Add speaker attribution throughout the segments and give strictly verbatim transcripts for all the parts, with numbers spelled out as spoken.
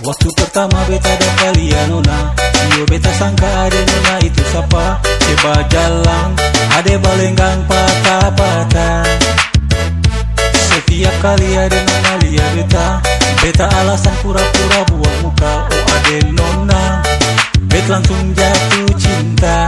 Speaker 1: Waktu pertama beta dapat lihat nona, yo beta sangka ade nona itu siapa. Coba jalan, ade balenggang patah-patah. Setiap kali ade nona lihat beta, beta alasan pura-pura buang muka. Oh ade nona, beta langsung jatuh cinta.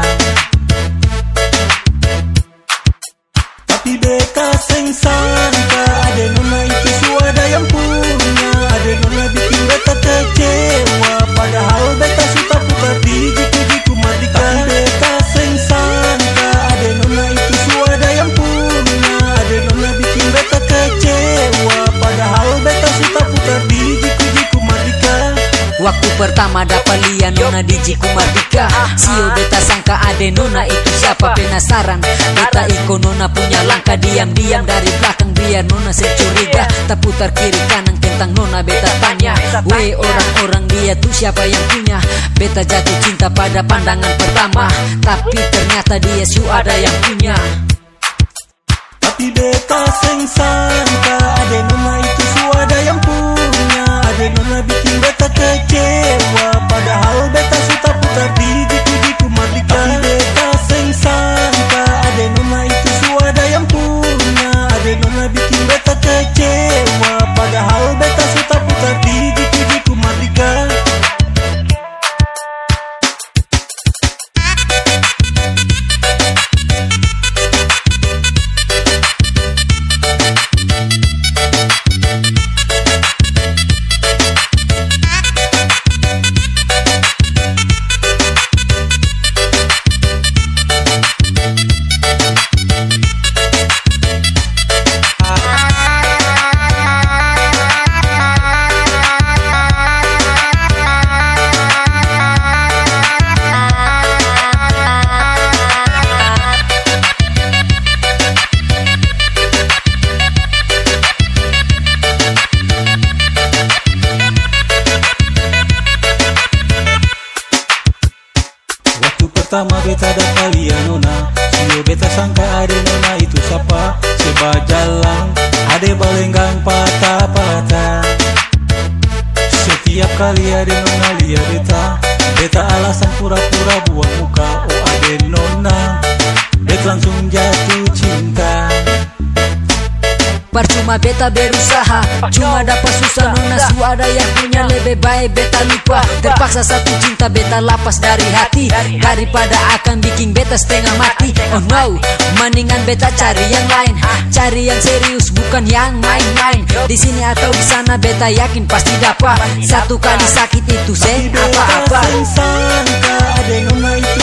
Speaker 1: Tapi beta seng sangka ade nona itu suada yang punya. Ade nona bikin beta kecewa, padahal beta suka putar di jiku-jiku merdeka. Tapi beta seng sangka ade nona itu suada yang punya. Ade nona bikin beta kecewa, padahal beta suka putar di jiku-jiku merdeka.
Speaker 2: Waktu pertama dapat lihat nona di Jiku Mardika, sio beta sangka ade nona itu siapa. Penasaran beta iko nona punya langkah diam-diam dari belakang biar nona securiga. Tak putar kiri kanan tentang nona beta tanya, weh orang-orang dia tuh siapa yang punya. Beta jatuh cinta pada pandangan pertama, tapi ternyata dia su ada yang punya.
Speaker 1: Tapi beta seng sangka ade nona itu su ada yang punya. Ade nona bikin beta kecewa, padahal beta suka putar di jiku-jiku merdeka. Tapi beta seng sangka ade nona itu su ada yang punya. Ade nona bikin beta kecewa, padahal beta suka putar di jiku-jiku merdeka. Pertama beta dapat lihat nona, sio beta sangka ade nona itu siapa. Coba jalan, ade balenggang patah-patah. Setiap kali ade nona lihat beta, beta alasan pura-pura buang muka. Oh ade nona, beta langsung jatuh cinta.
Speaker 2: Percuma beta berusaha, cuma dapat susah. Nona su ada yang punya, lebih baik beta lupa. Terpaksa satu cinta beta lapas dari hati, daripada akan bikin beta setengah mati. Oh no, mendingan beta cari yang lain, cari yang serius bukan yang main-main. Di sini atau di sana beta yakin pasti dapat. Satu kali sakit itu sen apa-apa.
Speaker 1: Sangka ade nona itu